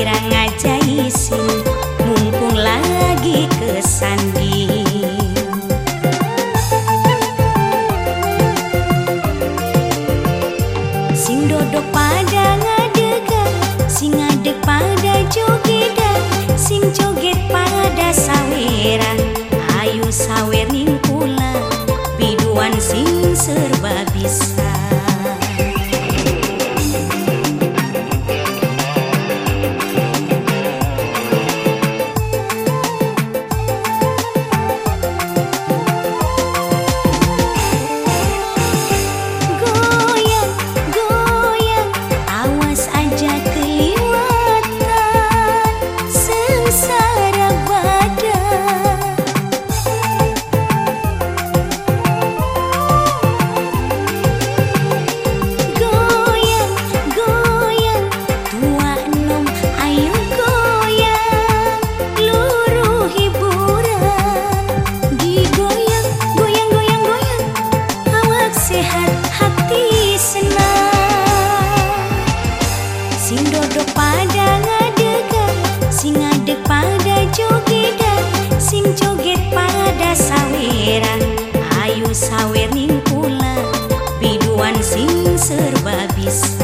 sawira ngajaisin mumpung lagi kesanding. Sing dodok pada ngadegan, sing ngadeg pada jogedan, sing joget pada saweran. Ayu sawer ning kula, biduan sing serba bisa. Sing dodok pada ngadegan, sing ngadeg pada jogedan, sing joget pada saweran. Ayu sawer ning kula, biduan sing serba bisa.